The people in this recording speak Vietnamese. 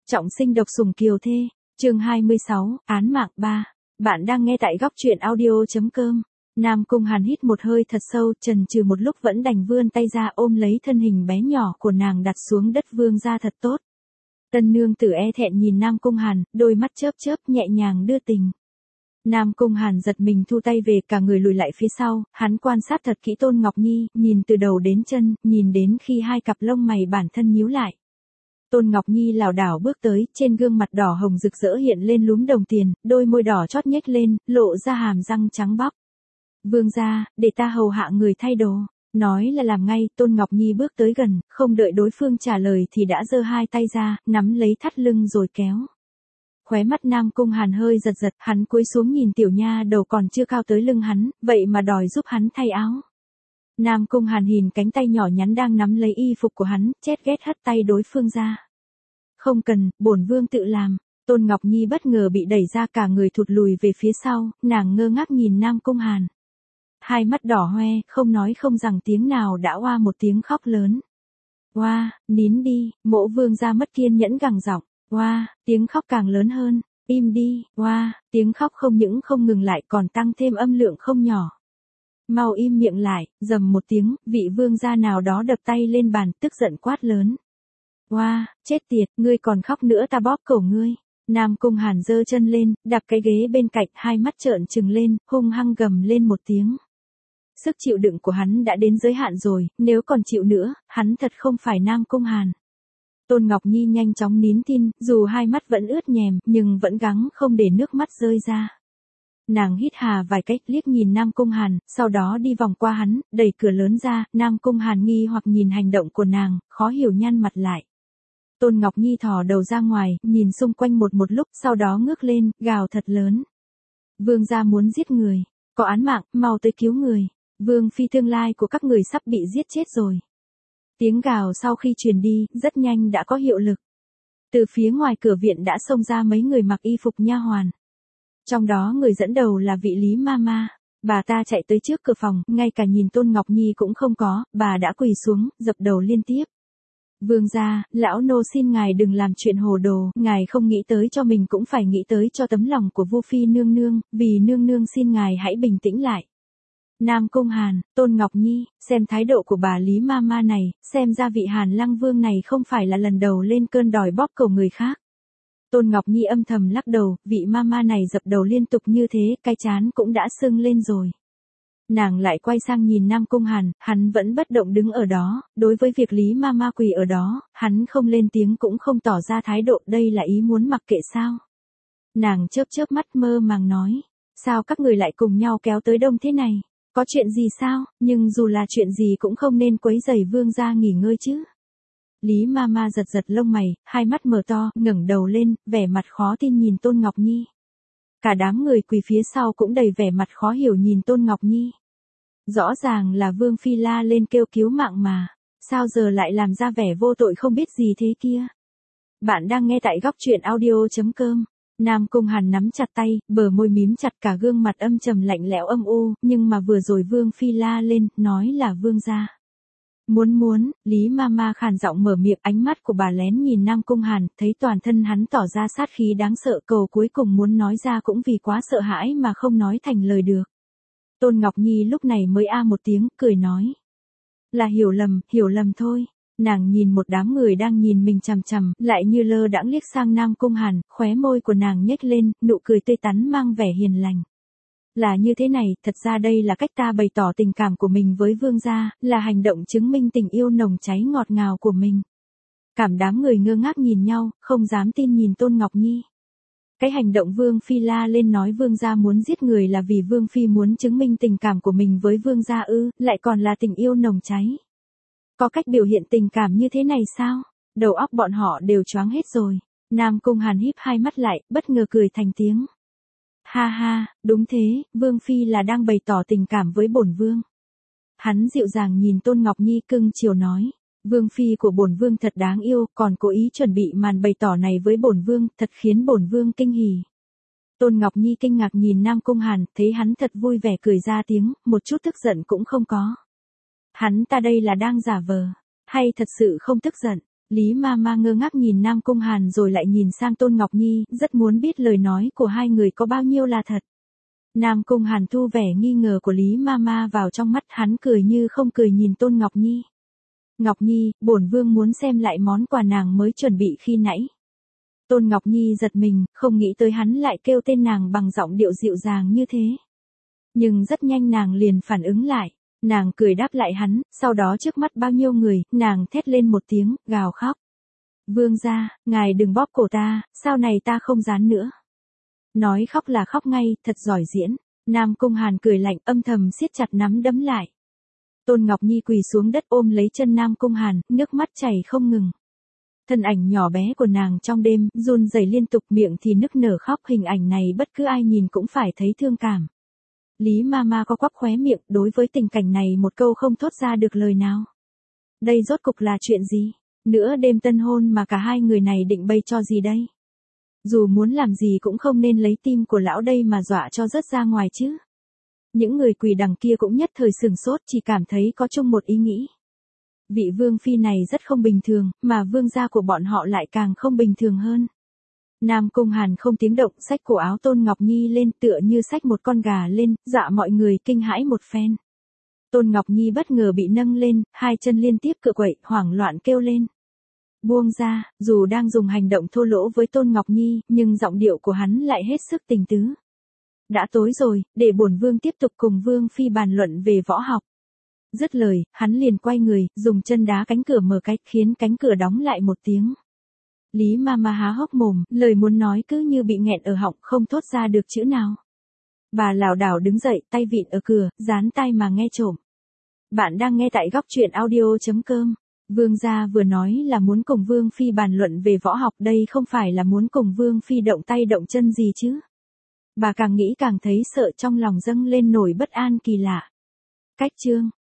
Trọng sinh độc sủng kiều thê, chương 26, án mạng 3. Bạn đang nghe tại góc truyện audio.com. Nam Cung Hàn hít một hơi thật sâu, chần chừ một lúc vẫn đành vươn tay ra ôm lấy thân hình bé nhỏ của nàng đặt xuống đất vương ra thật tốt. Tân nương tử e thẹn nhìn Nam Cung Hàn, đôi mắt chớp chớp nhẹ nhàng đưa tình. Nam Cung Hàn giật mình thu tay về, cả người lùi lại phía sau, hắn quan sát thật kỹ Tôn Ngọc Nhi, nhìn từ đầu đến chân, nhìn đến khi hai cặp lông mày bản thân nhíu lại. Tôn Ngọc Nhi lảo đảo bước tới, trên gương mặt đỏ hồng rực rỡ hiện lên lúm đồng tiền, đôi môi đỏ chót nhếch lên, lộ ra hàm răng trắng bóc. Vương gia, để ta hầu hạ người thay đồ. Nói là làm ngay, Tôn Ngọc Nhi bước tới gần, không đợi đối phương trả lời thì đã giơ hai tay ra, nắm lấy thắt lưng rồi kéo. Khóe mắt Nam Cung Hàn hơi giật giật, hắn cúi xuống nhìn tiểu nha đầu còn chưa cao tới lưng hắn, vậy mà đòi giúp hắn thay áo. Nam Cung Hàn nhìn cánh tay nhỏ nhắn đang nắm lấy y phục của hắn, chét ghét hất tay đối phương ra. Không cần, bổn vương tự làm. Tôn Ngọc Nhi bất ngờ bị đẩy ra, cả người thụt lùi về phía sau, nàng ngơ ngác nhìn Nam Cung Hàn. Hai mắt đỏ hoe, không nói không rằng tiếng nào đã oa một tiếng khóc lớn. Oa, nín đi, mỗ vương ra mất kiên nhẫn gằn giọng. Oa, tiếng khóc càng lớn hơn. Im đi, oa, tiếng khóc không những không ngừng lại còn tăng thêm âm lượng không nhỏ. Mau im miệng lại, rầm một tiếng, vị vương gia nào đó đập tay lên bàn, tức giận quát lớn. Oa, chết tiệt, ngươi còn khóc nữa ta bóp cổ ngươi. Nam Cung Hàn giơ chân lên, đạp cái ghế bên cạnh, hai mắt trợn trừng lên, hung hăng gầm lên một tiếng. Sức chịu đựng của hắn đã đến giới hạn rồi, nếu còn chịu nữa, hắn thật không phải Nam Cung Hàn. Tôn Ngọc Nhi nhanh chóng nín thinh, dù hai mắt vẫn ướt nhèm, nhưng vẫn gắng không để nước mắt rơi ra. Nàng hít hà vài cách, liếc nhìn Nam Cung Hàn, sau đó đi vòng qua hắn, đẩy cửa lớn ra, Nam Cung Hàn nghi hoặc nhìn hành động của nàng, khó hiểu nhăn mặt lại. Tôn Ngọc Nhi thò đầu ra ngoài, nhìn xung quanh một lúc, sau đó ngước lên, gào thật lớn. Vương gia muốn giết người, có án mạng, mau tới cứu người, vương phi tương lai của các người sắp bị giết chết rồi. Tiếng gào sau khi truyền đi, rất nhanh đã có hiệu lực. Từ phía ngoài cửa viện đã xông ra mấy người mặc y phục nha hoàn. Trong đó người dẫn đầu là vị Lý Mama, bà ta chạy tới trước cửa phòng, ngay cả nhìn Tôn Ngọc Nhi cũng không có, bà đã quỳ xuống, dập đầu liên tiếp. Vương gia, lão nô xin ngài đừng làm chuyện hồ đồ, ngài không nghĩ tới cho mình cũng phải nghĩ tới cho tấm lòng của Vu phi nương nương, vì nương nương xin ngài hãy bình tĩnh lại. Nam Cung Hàn, Tôn Ngọc Nhi, xem thái độ của bà Lý Mama này, xem ra vị Hàn Lăng Vương này không phải là lần đầu lên cơn đòi bóp cổ người khác. Tôn Ngọc Nhi âm thầm lắc đầu, vị mama này dập đầu liên tục như thế, cái trán cũng đã sưng lên rồi. Nàng lại quay sang nhìn Nam Cung Hàn, hắn vẫn bất động đứng ở đó, đối với việc Lý Mama quỳ ở đó, hắn không lên tiếng cũng không tỏ ra thái độ, đây là ý muốn mặc kệ sao. Nàng chớp chớp mắt mơ màng nói, sao các người lại cùng nhau kéo tới đông thế này, có chuyện gì sao, nhưng dù là chuyện gì cũng không nên quấy rầy vương gia nghỉ ngơi chứ. Lý Mama giật giật lông mày, hai mắt mở to, ngẩng đầu lên, vẻ mặt khó tin nhìn Tôn Ngọc Nhi. Cả đám người quỳ phía sau cũng đầy vẻ mặt khó hiểu nhìn Tôn Ngọc Nhi. Rõ ràng là Vương phi la lên kêu cứu mạng mà, sao giờ lại làm ra vẻ vô tội không biết gì thế kia. Bạn đang nghe tại góc truyện audio.com. Nam Cung Hàn nắm chặt tay, bờ môi mím chặt, cả gương mặt âm trầm lạnh lẽo âm u, nhưng mà vừa rồi Vương phi la lên, nói là vương gia. Muốn, Lý Mama khàn giọng mở miệng, ánh mắt của bà lén nhìn Nam Cung Hàn, thấy toàn thân hắn tỏ ra sát khí đáng sợ, cầu cuối cùng muốn nói ra cũng vì quá sợ hãi mà không nói thành lời được. Tôn Ngọc Nhi lúc này mới một tiếng, cười nói. Là hiểu lầm thôi. Nàng nhìn một đám người đang nhìn mình chằm chằm, lại như lơ đãng liếc sang Nam Cung Hàn, khóe môi của nàng nhếch lên, nụ cười tươi tắn mang vẻ hiền lành. Là như thế này, thật ra đây là cách ta bày tỏ tình cảm của mình với vương gia, là hành động chứng minh tình yêu nồng cháy ngọt ngào của mình. Cảm đám người ngơ ngác nhìn nhau, không dám tin nhìn Tôn Ngọc Nhi. Cái hành động Vương phi la lên nói vương gia muốn giết người là vì Vương phi muốn chứng minh tình cảm của mình với vương gia ư, lại còn là tình yêu nồng cháy. Có cách biểu hiện tình cảm như thế này sao? Đầu óc bọn họ đều choáng hết rồi. Nam Cung Hàn híp hai mắt lại, bất ngờ cười thành tiếng. Ha ha, đúng thế, Vương phi là đang bày tỏ tình cảm với bổn vương. Hắn dịu dàng nhìn Tôn Ngọc Nhi cưng chiều nói, Vương phi của bổn vương thật đáng yêu, còn cố ý chuẩn bị màn bày tỏ này với bổn vương, thật khiến bổn vương kinh hỉ. Tôn Ngọc Nhi kinh ngạc nhìn Nam Cung Hàn, thấy hắn thật vui vẻ cười ra tiếng, một chút tức giận cũng không có. Hắn ta đây là đang giả vờ, hay thật sự không tức giận? Lý Mama ngơ ngác nhìn Nam Cung Hàn rồi lại nhìn sang Tôn Ngọc Nhi, rất muốn biết lời nói của hai người có bao nhiêu là thật. Nam Cung Hàn thu vẻ nghi ngờ của Lý Mama vào trong mắt, hắn cười như không cười nhìn Tôn Ngọc Nhi. Ngọc Nhi, bổn vương muốn xem lại món quà nàng mới chuẩn bị khi nãy. Tôn Ngọc Nhi giật mình, không nghĩ tới hắn lại kêu tên nàng bằng giọng điệu dịu dàng như thế. Nhưng rất nhanh nàng liền phản ứng lại. Nàng cười đáp lại hắn, sau đó trước mắt bao nhiêu người, nàng thét lên một tiếng, gào khóc. Vương gia, ngài đừng bóp cổ ta, sau này ta không dán nữa. Nói khóc là khóc ngay, thật giỏi diễn. Nam Cung Hàn cười lạnh, âm thầm siết chặt nắm đấm lại. Tôn Ngọc Nhi quỳ xuống đất ôm lấy chân Nam Cung Hàn, nước mắt chảy không ngừng. Thân ảnh nhỏ bé của nàng trong đêm, run rẩy liên tục, miệng thì nức nở khóc, hình ảnh này bất cứ ai nhìn cũng phải thấy thương cảm. Lý Mama có quắp khóe miệng, đối với tình cảnh này một câu không thốt ra được lời nào. Đây rốt cục là chuyện gì? Nữa đêm tân hôn mà cả hai người này định bày cho gì đây? Dù muốn làm gì cũng không nên lấy tim của lão đây mà dọa cho rớt ra ngoài chứ. Những người quỳ đằng kia cũng nhất thời sửng sốt, chỉ cảm thấy có chung một ý nghĩ. Vị vương phi này rất không bình thường, mà vương gia của bọn họ lại càng không bình thường hơn. Nam Cung Hàn không tiếng động xách cổ áo Tôn Ngọc Nhi lên, tựa như xách một con gà lên, dọa mọi người kinh hãi một phen. Tôn Ngọc Nhi bất ngờ bị nâng lên, hai chân liên tiếp cựa quậy, hoảng loạn kêu lên. Buông ra, dù đang dùng hành động thô lỗ với Tôn Ngọc Nhi, nhưng giọng điệu của hắn lại hết sức tình tứ. Đã tối rồi, để bổn vương tiếp tục cùng vương phi bàn luận về võ học. Dứt lời, hắn liền quay người, dùng chân đá cánh cửa mở cách, khiến cánh cửa đóng lại một tiếng. Lý Mama há hốc mồm, lời muốn nói cứ như bị nghẹn ở họng, không thốt ra được chữ nào. Bà lảo đảo đứng dậy, tay vịn ở cửa, dán tai mà nghe trộm. Bạn đang nghe tại góc truyện audio.com. Vương gia vừa nói là muốn cùng vương phi bàn luận về võ học, đây không phải là muốn cùng vương phi động tay động chân gì chứ. Bà càng nghĩ càng thấy sợ, trong lòng dâng lên nổi bất an kỳ lạ. Cách chương